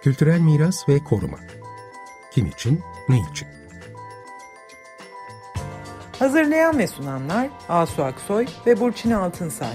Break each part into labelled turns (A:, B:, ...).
A: Kültürel miras ve koruma. Kim için, ne için?
B: Hazırlayan ve sunanlar Asu Aksoy ve Burçin Altınsay.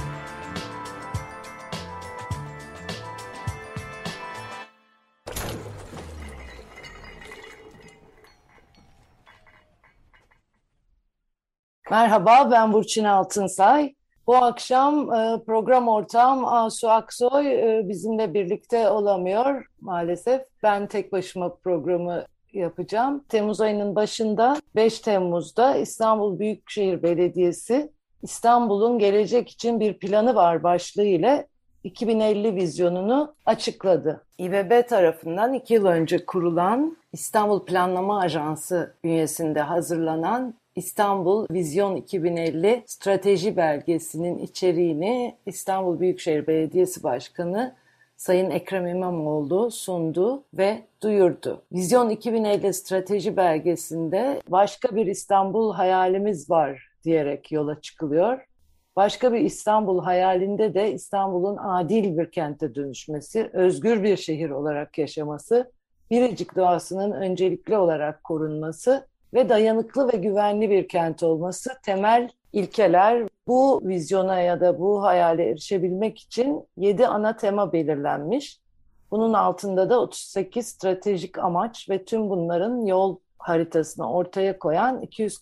C: Merhaba, ben Burçin Altınsay. Bu akşam program ortağım Asu Aksoy bizimle birlikte olamıyor maalesef. Ben tek başıma programı yapacağım. Temmuz ayının başında 5 Temmuz'da İstanbul Büyükşehir Belediyesi İstanbul'un gelecek için bir planı var başlığı ile 2050 vizyonunu açıkladı. İBB tarafından 2 yıl önce kurulan İstanbul Planlama Ajansı bünyesinde hazırlanan İstanbul Vizyon 2050 strateji belgesinin içeriğini İstanbul Büyükşehir Belediyesi Başkanı Sayın Ekrem İmamoğlu sundu ve duyurdu. Vizyon 2050 strateji belgesinde başka bir İstanbul hayalimiz var diyerek yola çıkılıyor. Başka bir İstanbul hayalinde de İstanbul'un adil bir kente dönüşmesi, özgür bir şehir olarak yaşaması, biricik doğasının öncelikli olarak korunması ve dayanıklı ve güvenli bir kent olması temel ilkeler. Bu vizyona ya da bu hayale erişebilmek için 7 ana tema belirlenmiş. Bunun altında da 38 stratejik amaç ve tüm bunların yol haritasını ortaya koyan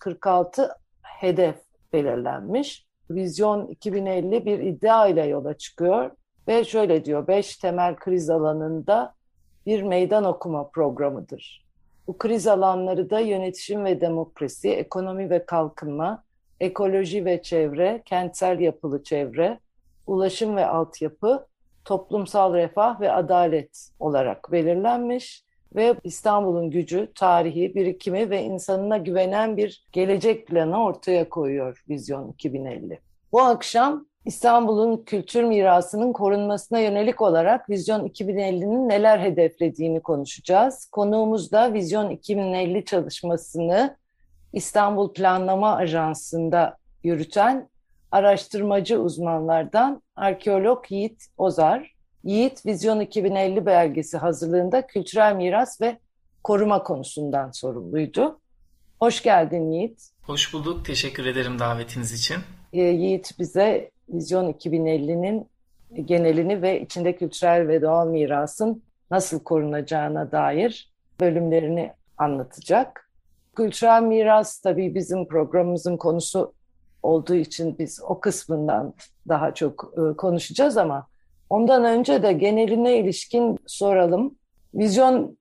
C: 246 hedef belirlenmiş. Vizyon 2050 bir iddia ile yola çıkıyor ve şöyle diyor: 5 temel kriz alanında bir meydan okuma programıdır. Bu kriz alanları da yönetişim ve demokrasi, ekonomi ve kalkınma, ekoloji ve çevre, kentsel yapılı çevre, ulaşım ve altyapı, toplumsal refah ve adalet olarak belirlenmiş ve İstanbul'un gücü, tarihi, birikimi ve insanına güvenen bir gelecek planı ortaya koyuyor Vizyon 2050. Bu akşam İstanbul'un kültür mirasının korunmasına yönelik olarak Vizyon 2050'nin neler hedeflediğini konuşacağız. Konuğumuz da Vizyon 2050 çalışmasını İstanbul Planlama Ajansı'nda yürüten araştırmacı uzmanlardan arkeolog Yiğit Ozar. Yiğit, Vizyon 2050 belgesi hazırlığında kültürel miras ve koruma konusundan sorumluydu. Hoş geldin Yiğit.
D: Hoş bulduk, teşekkür ederim davetiniz için.
C: Yiğit bize Vizyon 2050'nin genelini ve içinde kültürel ve doğal mirasın nasıl korunacağına dair bölümlerini anlatacak. Kültürel miras tabii bizim programımızın konusu olduğu için biz o kısmından daha çok konuşacağız ama ondan önce de geneline ilişkin soralım. Vizyon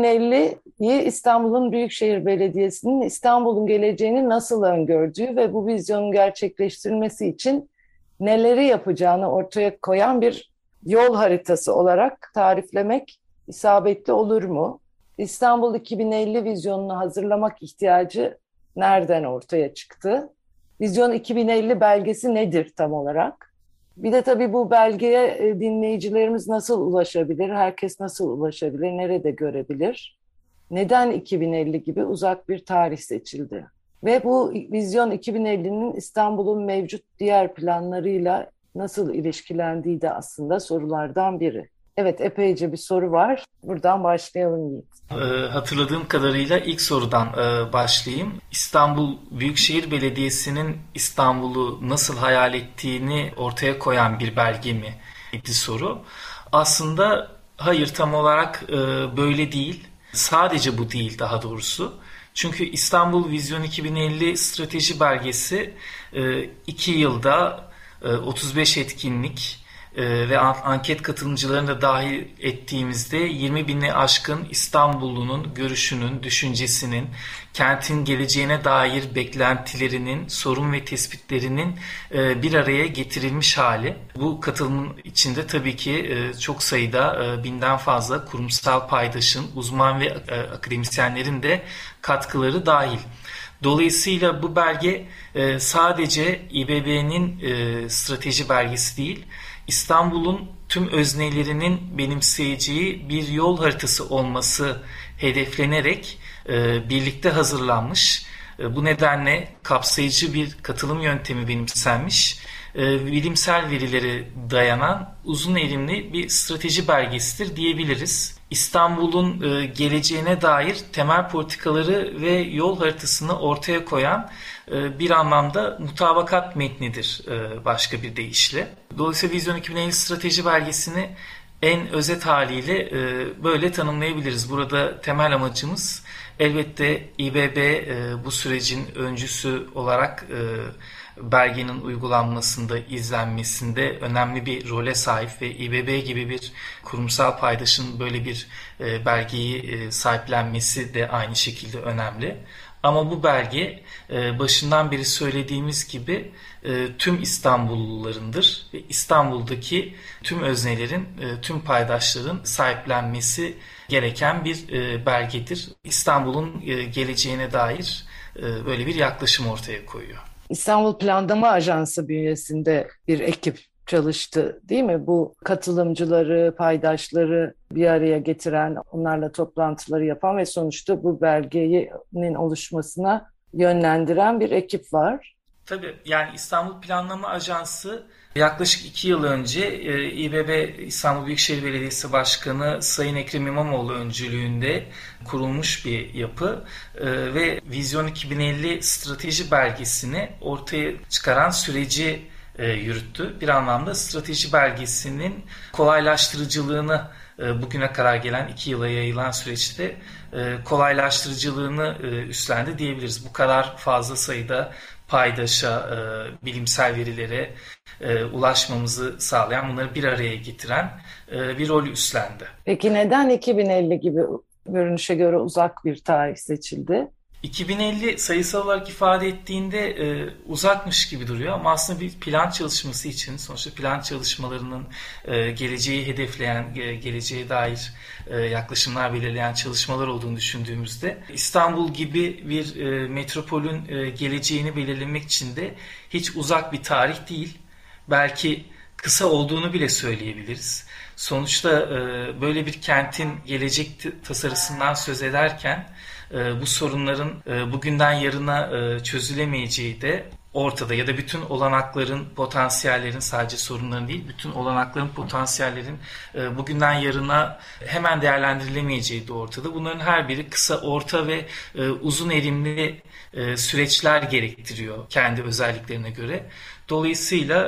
C: 2050'yi İstanbul'un Büyükşehir Belediyesi'nin İstanbul'un geleceğini nasıl öngördüğü ve bu vizyonun gerçekleştirilmesi için neleri yapacağını ortaya koyan bir yol haritası olarak tariflemek isabetli olur mu? İstanbul 2050 vizyonunu hazırlamak ihtiyacı nereden ortaya çıktı? Vizyon 2050 belgesi nedir tam olarak? Bir de tabii bu belgeye dinleyicilerimiz nasıl ulaşabilir? Herkes nasıl ulaşabilir? Nerede görebilir? Neden 2050 gibi uzak bir tarih seçildi? Ve bu Vizyon 2050'nin İstanbul'un mevcut diğer planlarıyla nasıl ilişkilendiği de aslında sorulardan biri. Evet, epeyce bir soru var. Buradan başlayalım Yiğit.
D: Hatırladığım kadarıyla ilk sorudan başlayayım. İstanbul Büyükşehir Belediyesi'nin İstanbul'u nasıl hayal ettiğini ortaya koyan bir belge mi? Soru. Aslında hayır, tam olarak böyle değil. Sadece bu değil daha doğrusu. Çünkü İstanbul Vizyon 2050 strateji belgesi 2 yılda 35 etkinlik ve anket katılımcılarını da dahil ettiğimizde 20 bini aşkın İstanbullunun görüşünün, düşüncesinin, kentin geleceğine dair beklentilerinin, sorun ve tespitlerinin bir araya getirilmiş hali. Bu katılımın içinde tabii ki çok sayıda binden fazla kurumsal paydaşın, uzman ve akademisyenlerin de katkıları dahil. Dolayısıyla bu belge sadece İBB'nin strateji belgesi değil, İstanbul'un tüm öznelerinin benimseyeceği bir yol haritası olması hedeflenerek birlikte hazırlanmış. Bu nedenle kapsayıcı bir katılım yöntemi benimsenmiş bilimsel verilere dayanan uzun erimli bir strateji belgesidir diyebiliriz. İstanbul'un geleceğine dair temel politikaları ve yol haritasını ortaya koyan bir anlamda mutabakat metnidir başka bir deyişle. Dolayısıyla Vizyon 2050 strateji belgesini en özet haliyle böyle tanımlayabiliriz. Burada temel amacımız elbette İBB bu sürecin öncüsü olarak belgenin uygulanmasında, izlenmesinde önemli bir role sahip ve İBB gibi bir kurumsal paydaşın böyle bir belgeyi sahiplenmesi de aynı şekilde önemli. Ama bu belge başından beri söylediğimiz gibi tüm İstanbullularındır ve İstanbul'daki tüm öznelerin, tüm paydaşların sahiplenmesi gereken bir belgedir. İstanbul'un geleceğine dair böyle bir yaklaşım ortaya koyuyor.
C: İstanbul Planlama Ajansı bünyesinde bir ekip çalıştı, değil mi? Bu katılımcıları, paydaşları bir araya getiren, onlarla toplantıları yapan ve sonuçta bu belgenin oluşmasına yönlendiren bir ekip var.
D: Tabii, yani İstanbul Planlama Ajansı yaklaşık 2 yıl önce İBB İstanbul Büyükşehir Belediyesi Başkanı Sayın Ekrem İmamoğlu öncülüğünde kurulmuş bir yapı ve Vizyon 2050 strateji belgesini ortaya çıkaran süreci yürüttü. Bir anlamda strateji belgesinin kolaylaştırıcılığını bugüne kadar gelen 2 yıla yayılan süreçte kolaylaştırıcılığını üstlendi diyebiliriz. Bu kadar fazla sayıda paydaşa, bilimsel verilere ulaşmamızı sağlayan, bunları bir araya getiren bir rol üstlendi.
C: Peki neden 2050 gibi görünüşe göre uzak bir tarih seçildi?
D: 2050 sayısal olarak ifade ettiğinde uzakmış gibi duruyor ama aslında bir plan çalışması için, sonuçta plan çalışmalarının geleceği hedefleyen, geleceğe dair yaklaşımlar belirleyen çalışmalar olduğunu düşündüğümüzde İstanbul gibi bir metropolün geleceğini belirlemek için de hiç uzak bir tarih değil. Belki kısa olduğunu bile söyleyebiliriz. Sonuçta böyle bir kentin gelecek tasarısından söz ederken bu sorunların bugünden yarına çözülemeyeceği de ortada ya da bütün olanakların, potansiyellerin, sadece sorunların değil, bütün olanakların, potansiyellerin bugünden yarına hemen değerlendirilemeyeceği de ortada. Bunların her biri kısa, orta ve uzun erimli süreçler gerektiriyor kendi özelliklerine göre. Dolayısıyla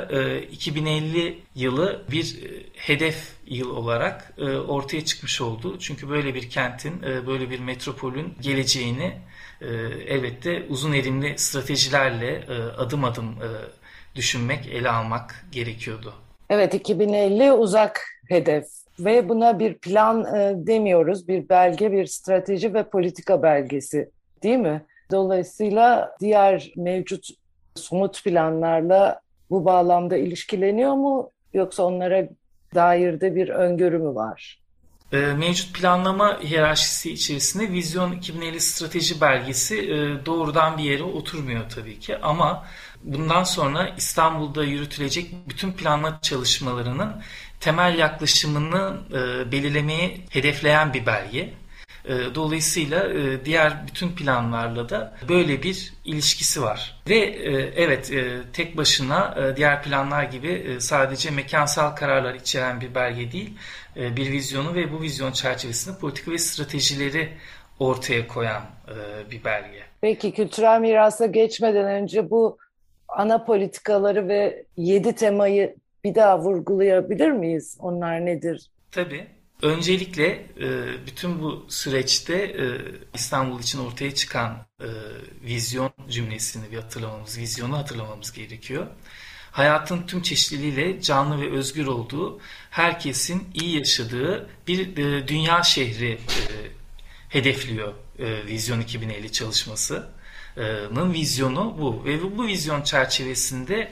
D: 2050 yılı bir hedef yıl olarak ortaya çıkmış oldu. Çünkü böyle bir kentin, böyle bir metropolün geleceğini elbette uzun erimli stratejilerle adım adım düşünmek, ele almak gerekiyordu.
C: Evet, 2050 uzak hedef ve buna bir plan demiyoruz. Bir belge, bir strateji ve politika belgesi, değil mi? Dolayısıyla diğer mevcut somut planlarla bu bağlamda ilişkileniyor mu, yoksa onlara dair de bir öngörü mü var?
D: Mevcut planlama hiyerarşisi içerisinde Vizyon 2050 strateji belgesi doğrudan bir yere oturmuyor tabii ki, ama bundan sonra İstanbul'da yürütülecek bütün planlama çalışmalarının temel yaklaşımını belirlemeyi hedefleyen bir belge. Dolayısıyla diğer bütün planlarla da böyle bir ilişkisi var. Ve evet, tek başına diğer planlar gibi sadece mekansal kararlar içeren bir belge değil, bir vizyonu ve bu vizyon çerçevesinde politika ve stratejileri ortaya koyan bir belge.
C: Peki kültürel mirasa geçmeden önce bu ana politikaları ve 7 temayı bir daha vurgulayabilir miyiz? Onlar nedir?
D: Tabii. Öncelikle bütün bu süreçte İstanbul için ortaya çıkan vizyon cümlesini bir hatırlamamız, vizyonu hatırlamamız gerekiyor. Hayatın tüm çeşitliliğiyle canlı ve özgür olduğu, herkesin iyi yaşadığı bir dünya şehri hedefliyor Vizyon 2050 çalışmasının vizyonu bu. Ve bu vizyon çerçevesinde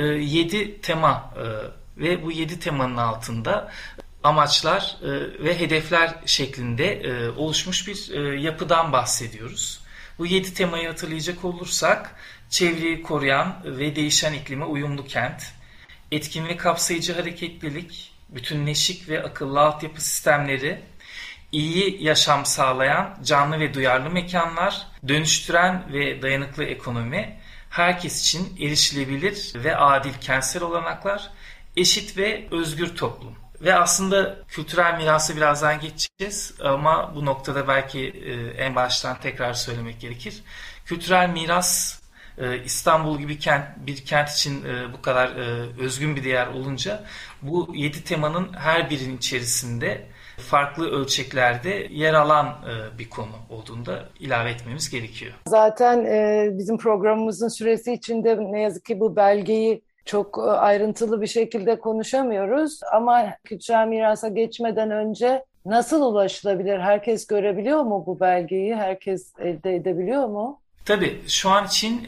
D: 7 tema ve bu 7 temanın altında amaçlar ve hedefler şeklinde oluşmuş bir yapıdan bahsediyoruz. Bu 7 temayı hatırlayacak olursak, çevreyi koruyan ve değişen iklime uyumlu kent, etkin ve kapsayıcı hareketlilik, bütünleşik ve akıllı altyapı sistemleri, iyi yaşam sağlayan canlı ve duyarlı mekanlar, dönüştüren ve dayanıklı ekonomi, herkes için erişilebilir ve adil kentsel olanaklar, eşit ve özgür toplum. Ve aslında kültürel mirası birazdan geçeceğiz ama bu noktada belki en baştan tekrar söylemek gerekir. Kültürel miras İstanbul gibi bir kent için bu kadar özgün bir değer olunca bu 7 temanın her birinin içerisinde farklı ölçeklerde yer alan bir konu olduğunu da ilave etmemiz gerekiyor.
C: Zaten bizim programımızın süresi içinde ne yazık ki bu belgeyi çok ayrıntılı bir şekilde konuşamıyoruz ama kültürel mirasa geçmeden önce nasıl ulaşılabilir? Herkes görebiliyor mu bu belgeyi? Herkes elde edebiliyor mu?
D: Tabii şu an için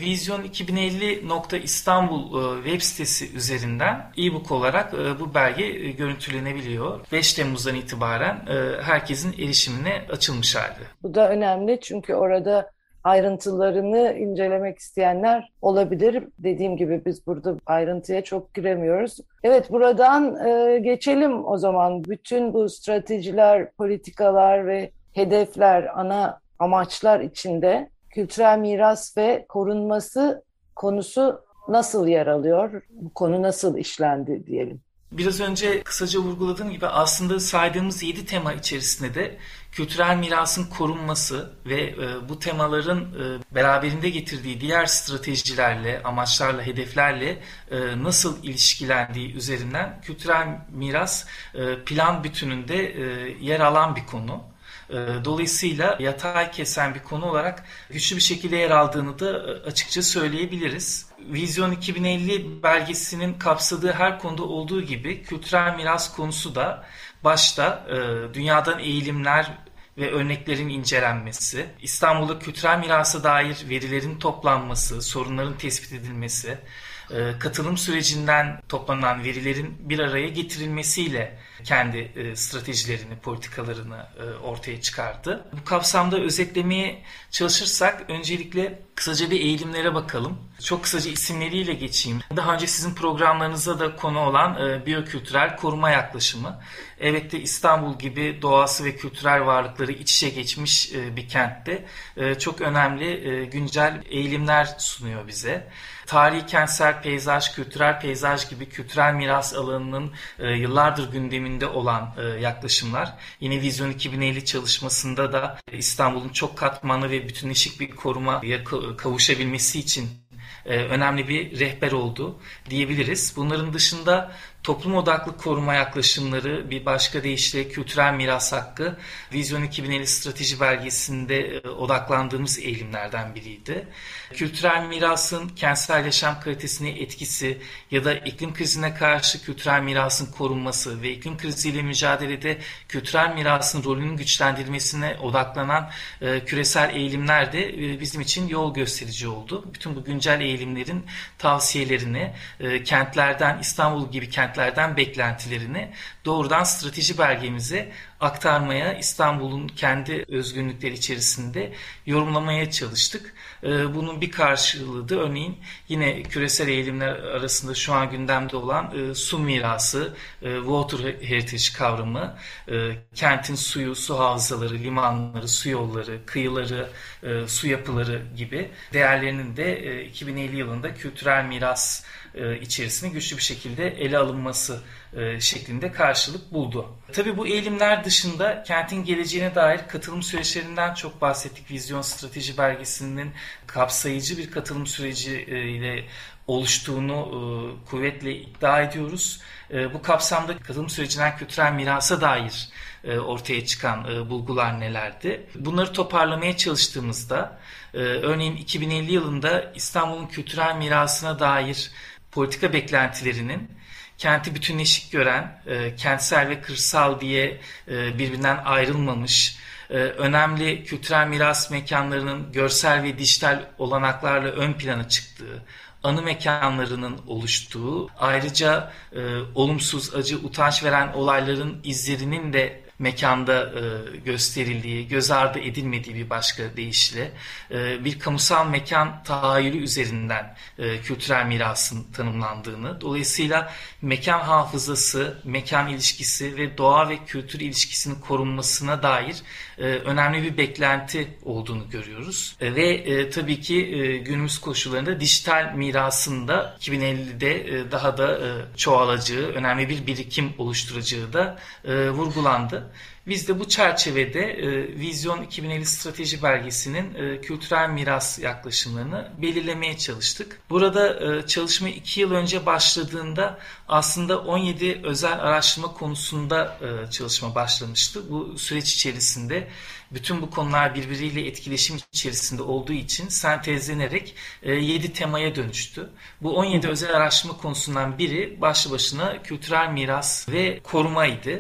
D: Vizyon2050.İstanbul web sitesi üzerinden e-book olarak bu belge görüntülenebiliyor. 5 Temmuz'dan itibaren herkesin erişimine açılmış halde.
C: Bu da önemli çünkü orada ayrıntılarını incelemek isteyenler olabilir. Dediğim gibi biz burada ayrıntıya çok giremiyoruz. Evet, buradan geçelim o zaman. Bütün bu stratejiler, politikalar ve hedefler, ana amaçlar içinde kültürel miras ve korunması konusu nasıl yer alıyor? Bu konu nasıl işlendi diyelim?
D: Biraz önce kısaca vurguladığım gibi aslında saydığımız 7 tema içerisinde de kültürel mirasın korunması ve bu temaların beraberinde getirdiği diğer stratejilerle, amaçlarla, hedeflerle nasıl ilişkilendiği üzerinden kültürel miras plan bütününde yer alan bir konu. Dolayısıyla yatay kesen bir konu olarak güçlü bir şekilde yer aldığını da açıkça söyleyebiliriz. Vizyon 2050 belgesinin kapsadığı her konuda olduğu gibi kültürel miras konusu da başta dünyadan eğilimler ve örneklerin incelenmesi, İstanbul'da kültürel mirasa dair verilerin toplanması, sorunların tespit edilmesi, katılım sürecinden toplanan verilerin bir araya getirilmesiyle kendi stratejilerini, politikalarını ortaya çıkardı. Bu kapsamda özetlemeye çalışırsak öncelikle kısaca bir eğilimlere bakalım. Çok kısaca isimleriyle geçeyim. Daha önce sizin programlarınızda da konu olan biyokültürel koruma yaklaşımı. Evet de İstanbul gibi doğası ve kültürel varlıkları iç içe geçmiş bir kentte çok önemli güncel eğilimler sunuyor bize. Tarihi kentsel peyzaj, kültürel peyzaj gibi kültürel miras alanının yıllardır gündeminde olan yaklaşımlar. Yine Vizyon 2050 çalışmasında da İstanbul'un çok katmanlı ve bütünleşik bir korumaya kavuşabilmesi için önemli bir rehber oldu diyebiliriz. Bunların dışında toplum odaklı koruma yaklaşımları, bir başka deyişle kültürel miras hakkı, Vizyon 2050 strateji belgesinde odaklandığımız eğilimlerden biriydi. Kültürel mirasın kentsel yaşam kalitesine etkisi ya da iklim krizine karşı kültürel mirasın korunması ve iklim kriziyle mücadelede kültürel mirasın rolünün güçlendirilmesine odaklanan küresel eğilimler de bizim için yol gösterici oldu. Bütün bu güncel eğilimlerin tavsiyelerini kentlerden, İstanbul gibi kentlerden beklentilerini doğrudan strateji belgemize aktarmaya, İstanbul'un kendi özgünlükleri içerisinde yorumlamaya çalıştık. Bunun bir karşılığı da örneğin yine küresel eğilimler arasında şu an gündemde olan su mirası, water heritage kavramı, kentin suyu, su havzaları, limanları, su yolları, kıyıları, su yapıları gibi değerlerinin de 2050 yılında kültürel miras içerisinde güçlü bir şekilde ele alınması şeklinde karşılık buldu. Tabii bu eğilimler dışında kentin geleceğine dair katılım süreçlerinden çok bahsettik. Vizyon strateji belgesinin kapsayıcı bir katılım süreciyle oluştuğunu kuvvetle iddia ediyoruz. Bu kapsamda katılım sürecinden kültürel mirasa dair ortaya çıkan bulgular nelerdi? Bunları toparlamaya çalıştığımızda örneğin 2050 yılında İstanbul'un kültürel mirasına dair politika beklentilerinin kenti bütünleşik gören, kentsel ve kırsal diye birbirinden ayrılmamış, önemli kültürel miras mekanlarının görsel ve dijital olanaklarla ön plana çıktığı, anı mekanlarının oluştuğu, ayrıca olumsuz, acı, utanç veren olayların izlerinin de mekanda gösterildiği, göz ardı edilmediği bir başka deyişle bir kamusal mekan tahayyülü üzerinden kültürel mirasın tanımlandığını, dolayısıyla mekan hafızası, mekan ilişkisi ve doğa ve kültür ilişkisinin korunmasına dair önemli bir beklenti olduğunu görüyoruz. Ve tabii ki günümüz koşullarında dijital mirasında 2050'de daha da çoğalacağı, önemli bir birikim oluşturacağı da vurgulandı. Biz de bu çerçevede Vizyon 2050 Strateji Belgesi'nin kültürel miras yaklaşımlarını belirlemeye çalıştık. Burada çalışma 2 yıl önce başladığında aslında 17 özel araştırma konusunda çalışma başlamıştı. Bu süreç içerisinde bütün bu konular birbiriyle etkileşim içerisinde olduğu için sentezlenerek 7 temaya dönüştü. Bu 17 özel araştırma konusundan biri başlı başına kültürel miras ve korumaydı.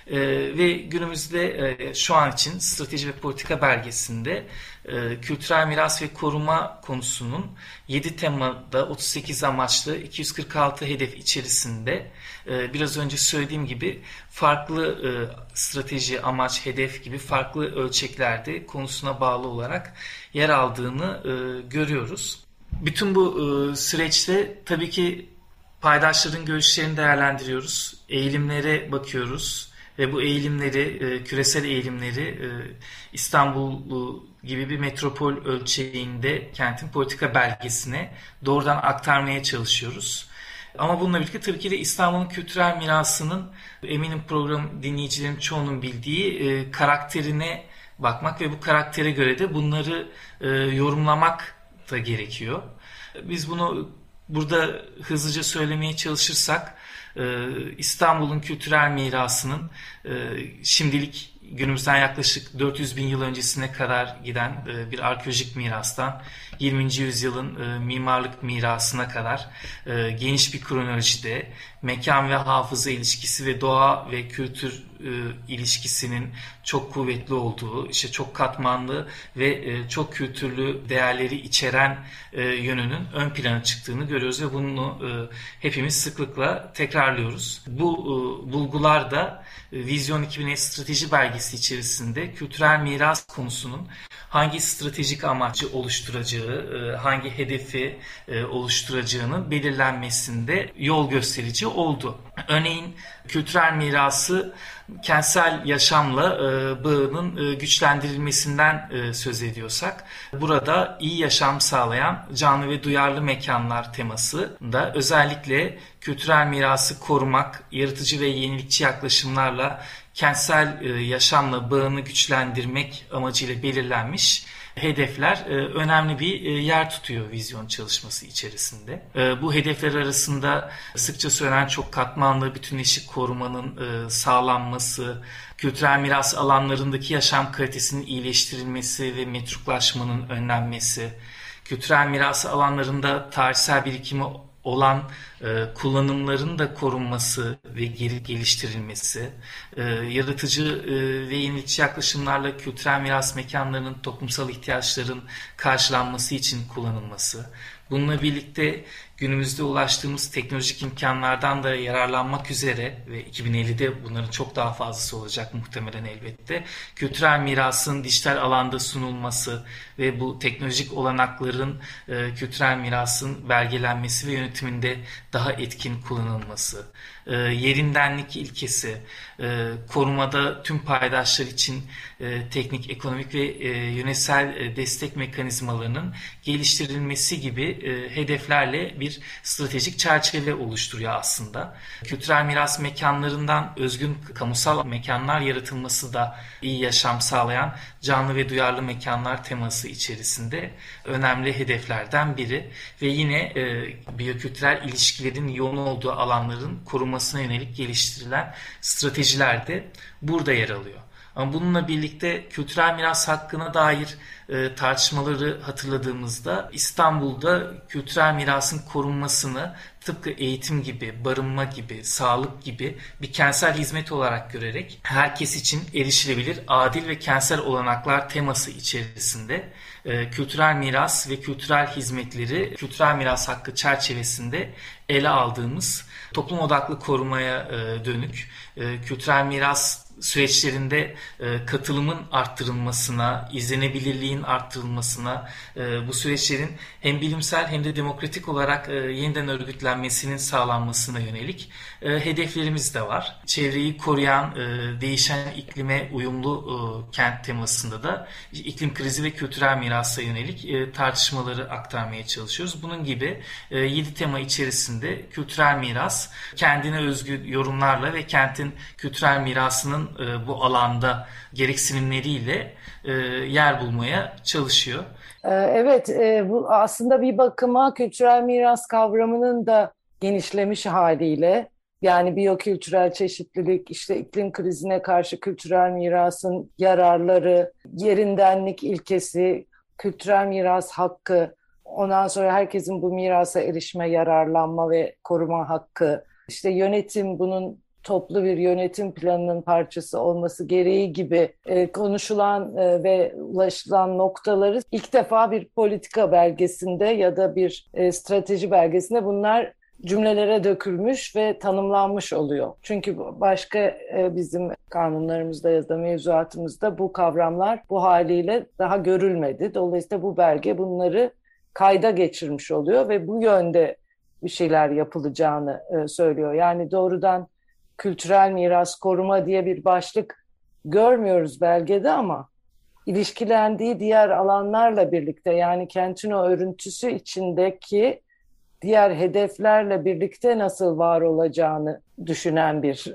D: Ve günümüzde şu an için strateji ve politika belgesinde kültürel miras ve koruma konusunun 7 temada 38 amaçlı 246 hedef içerisinde biraz önce söylediğim gibi farklı strateji, amaç, hedef gibi farklı ölçeklerde konusuna bağlı olarak yer aldığını görüyoruz. Bütün bu süreçte tabii ki paydaşların görüşlerini değerlendiriyoruz, eğilimlere bakıyoruz. Ve bu eğilimleri, küresel eğilimleri İstanbul gibi bir metropol ölçeğinde kentin politika belgesine doğrudan aktarmaya çalışıyoruz. Ama bununla birlikte tabii ki de İstanbul'un kültürel mirasının, eminim program dinleyicilerin çoğunun bildiği karakterine bakmak ve bu karaktere göre de bunları yorumlamak da gerekiyor. Biz bunu burada hızlıca söylemeye çalışırsak, İstanbul'un kültürel mirasının şimdilik günümüzden yaklaşık 400 bin yıl öncesine kadar giden bir arkeolojik mirastan 20. yüzyılın mimarlık mirasına kadar geniş bir kronolojide mekan ve hafıza ilişkisi ve doğa ve kültür ilişkisinin çok kuvvetli olduğu, işte çok katmanlı ve çok kültürlü değerleri içeren yönünün ön plana çıktığını görüyoruz ve bunu hepimiz sıklıkla tekrarlıyoruz. Bu bulgular da Vizyon 2050 Strateji Belgesi içerisinde kültürel miras konusunun hangi stratejik amacı oluşturacağı, hangi hedefi oluşturacağının belirlenmesinde yol gösterici oldu. Örneğin kültürel mirası kentsel yaşamla bağının güçlendirilmesinden söz ediyorsak, burada iyi yaşam sağlayan canlı ve duyarlı mekanlar teması da özellikle kültürel mirası korumak, yaratıcı ve yenilikçi yaklaşımlarla kentsel yaşamla bağını güçlendirmek amacıyla belirlenmiş hedefler önemli bir yer tutuyor vizyon çalışması içerisinde. Bu hedefler arasında sıkça söylenen çok katmanlı bütünleşik korumanın sağlanması, kültürel miras alanlarındaki yaşam kalitesinin iyileştirilmesi ve metruklaşmanın önlenmesi, kültürel miras alanlarında tarihsel birikimi olan kullanımların da korunması ve geri geliştirilmesi, yaratıcı ve yenilikçi yaklaşımlarla kültürel miras mekanlarının toplumsal ihtiyaçların karşılanması için kullanılması, bununla birlikte günümüzde ulaştığımız teknolojik imkanlardan da yararlanmak üzere ve 2050'de bunların çok daha fazlası olacak muhtemelen elbette, kültürel mirasın dijital alanda sunulması ve bu teknolojik olanakların kültürel mirasın belgelenmesi ve yönetiminde daha etkin kullanılması, yerindenlik ilkesi, korumada tüm paydaşlar için teknik, ekonomik ve yönetsel destek mekanizmalarının geliştirilmesi gibi hedeflerle bir stratejik çerçeve oluşturuyor aslında. Kültürel miras mekanlarından özgün kamusal mekanlar yaratılması da iyi yaşam sağlayan canlı ve duyarlı mekanlar teması içerisinde önemli hedeflerden biri ve yine biyokültürel ilişkilerin yoğun olduğu alanların korunmasına yönelik geliştirilen stratejiler de burada yer alıyor. Ama bununla birlikte kültürel miras hakkına dair tartışmaları hatırladığımızda İstanbul'da kültürel mirasın korunmasını tıpkı eğitim gibi, barınma gibi, sağlık gibi bir kentsel hizmet olarak görerek herkes için erişilebilir, adil ve kentsel olanaklar teması içerisinde kültürel miras ve kültürel hizmetleri kültürel miras hakkı çerçevesinde ele aldığımız toplum odaklı korumaya dönük kültürel miras süreçlerinde katılımın arttırılmasına, izlenebilirliğin arttırılmasına, bu süreçlerin hem bilimsel hem de demokratik olarak yeniden örgütlenmesinin sağlanmasına yönelik hedeflerimiz de var. Çevreyi koruyan, değişen iklime uyumlu kent temasında da iklim krizi ve kültürel mirasa yönelik tartışmaları aktarmaya çalışıyoruz. Bunun gibi 7 tema içerisinde kültürel miras, kendine özgü yorumlarla ve kentin kültürel mirasının bu alanda gereksinimleriyle yer bulmaya çalışıyor.
C: Evet, bu aslında bir bakıma kültürel miras kavramının da genişlemiş haliyle, yani biyokültürel çeşitlilik, işte iklim krizine karşı kültürel mirasın yararları, yerindenlik ilkesi, kültürel miras hakkı, ondan sonra herkesin bu mirasa erişme, yararlanma ve koruma hakkı, işte yönetim, bunun toplu bir yönetim planının parçası olması gereği gibi konuşulan ve ulaşılan noktaları ilk defa bir politika belgesinde ya da bir strateji belgesinde bunlar cümlelere dökülmüş ve tanımlanmış oluyor. Çünkü başka bizim kanunlarımızda ya da mevzuatımızda bu kavramlar bu haliyle daha görülmedi. Dolayısıyla bu belge bunları kayda geçirmiş oluyor ve bu yönde bir şeyler yapılacağını söylüyor. Yani doğrudan kültürel miras koruma diye bir başlık görmüyoruz belgede ama ilişkilendiği diğer alanlarla birlikte, yani kentin o örüntüsü içindeki diğer hedeflerle birlikte nasıl var olacağını düşünen bir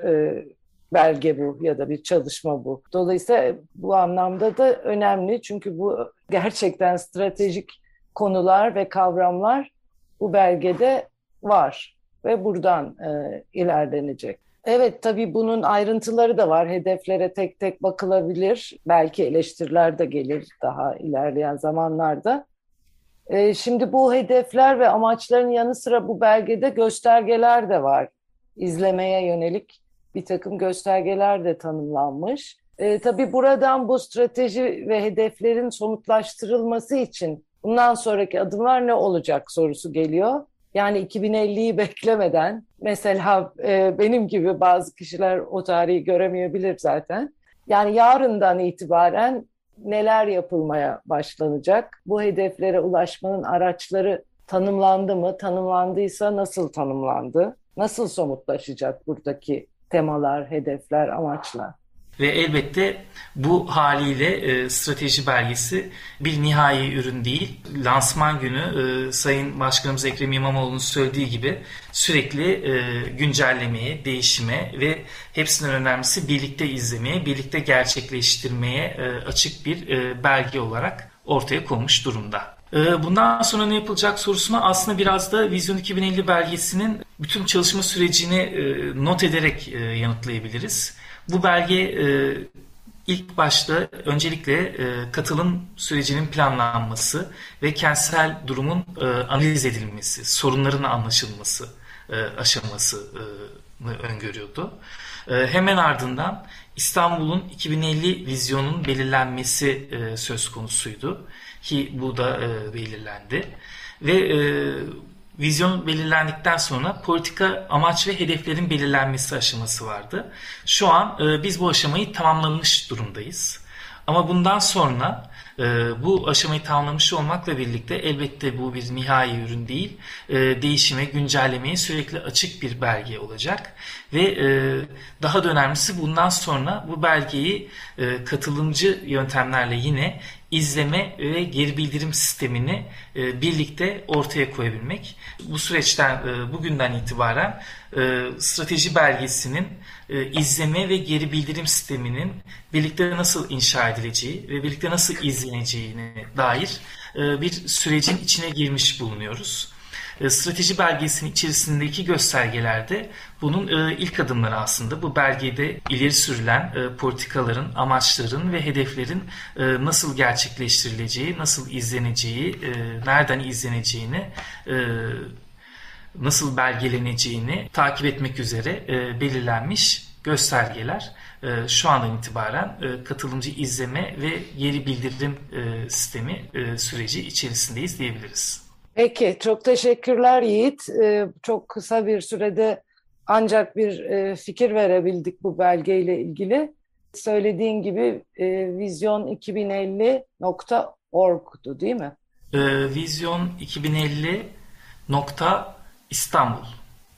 C: belge bu ya da bir çalışma bu. Dolayısıyla bu anlamda da önemli, çünkü bu gerçekten stratejik konular ve kavramlar bu belgede var ve buradan ilerlenecek. Evet, tabii bunun ayrıntıları da var. Hedeflere tek tek bakılabilir. Belki eleştiriler de gelir daha ilerleyen zamanlarda. Şimdi bu hedefler ve amaçların yanı sıra bu belgede göstergeler de var. İzlemeye yönelik bir takım göstergeler de tanımlanmış. Tabii buradan bu strateji ve hedeflerin somutlaştırılması için bundan sonraki adımlar ne olacak sorusu geliyor. Yani 2050'yi beklemeden, mesela benim gibi bazı kişiler o tarihi göremeyebilir zaten. Yani yarından itibaren neler yapılmaya başlanacak? Bu hedeflere ulaşmanın araçları tanımlandı mı? Tanımlandıysa nasıl tanımlandı? Nasıl somutlaşacak buradaki temalar, hedefler, amaçlar?
D: Ve elbette bu haliyle strateji belgesi bir nihai ürün değil. Lansman günü Sayın Başkanımız Ekrem İmamoğlu'nun söylediği gibi sürekli güncellemeye, değişime ve hepsinden önemlisi birlikte izlemeye, birlikte gerçekleştirmeye açık bir belge olarak ortaya konmuş durumda. Bundan sonra ne yapılacak sorusuna aslında biraz da Vizyon 2050 belgesinin bütün çalışma sürecini not ederek yanıtlayabiliriz. Bu belge ilk başta öncelikle katılım sürecinin planlanması ve kentsel durumun analiz edilmesi, sorunların anlaşılması aşamasını öngörüyordu. Hemen ardından İstanbul'un 2050 vizyonunun belirlenmesi söz konusuydu ki bu da belirlendi ve vizyon belirlendikten sonra politika, amaç ve hedeflerin belirlenmesi aşaması vardı. Şu an biz bu aşamayı tamamlamış durumdayız. Ama bundan sonra bu aşamayı tamamlamış olmakla birlikte elbette bu bir nihai ürün değil, değişime, güncellemeye sürekli açık bir belge olacak. Ve daha da önemlisi bundan sonra bu belgeyi katılımcı yöntemlerle yine izleme ve geri bildirim sistemini birlikte ortaya koyabilmek. Bu süreçten bugünden itibaren strateji belgesinin izleme ve geri bildirim sisteminin birlikte nasıl inşa edileceği ve birlikte nasıl izleneceğine dair bir sürecin içine girmiş bulunuyoruz. Strateji belgesinin içerisindeki göstergelerde bunun ilk adımları aslında. Bu belgede ileri sürülen politikaların, amaçların ve hedeflerin nasıl gerçekleştirileceği, nasıl izleneceği, nereden izleneceğini, nasıl belgeleneceğini takip etmek üzere belirlenmiş göstergeler. Şu andan itibaren katılımcı izleme ve geri bildirim sistemi süreci içerisindeyiz diyebiliriz.
C: Peki, çok teşekkürler Yiğit. Çok kısa bir sürede ancak bir fikir verebildik bu belgeyle ilgili. Söylediğin gibi vizyon2050.org'du değil mi?
D: Vizyon 2050 İstanbul.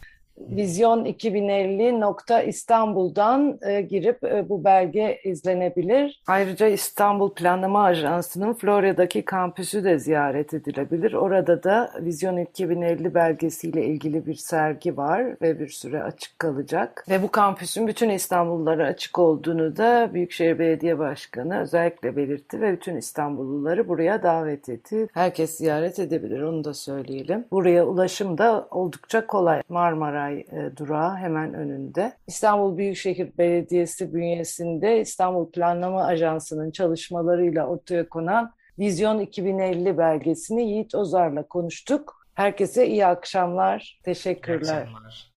C: Vizyon2050.İstanbul'dan girip bu belge izlenebilir. Ayrıca İstanbul Planlama Ajansı'nın Florya'daki kampüsü de ziyaret edilebilir. Orada da Vizyon 2050 belgesiyle ilgili bir sergi var ve bir süre açık kalacak. Ve bu kampüsün bütün İstanbullulara açık olduğunu da Büyükşehir Belediye Başkanı özellikle belirtti ve bütün İstanbulluları buraya davet etti. Herkes ziyaret edebilir, onu da söyleyelim. Buraya ulaşım da oldukça kolay. Marmaray durağı hemen önünde. İstanbul Büyükşehir Belediyesi bünyesinde İstanbul Planlama Ajansı'nın çalışmalarıyla ortaya konan Vizyon 2050 belgesini Yiğit Ozar'la konuştuk. Herkese iyi akşamlar. Teşekkürler.
D: İyi akşamlar.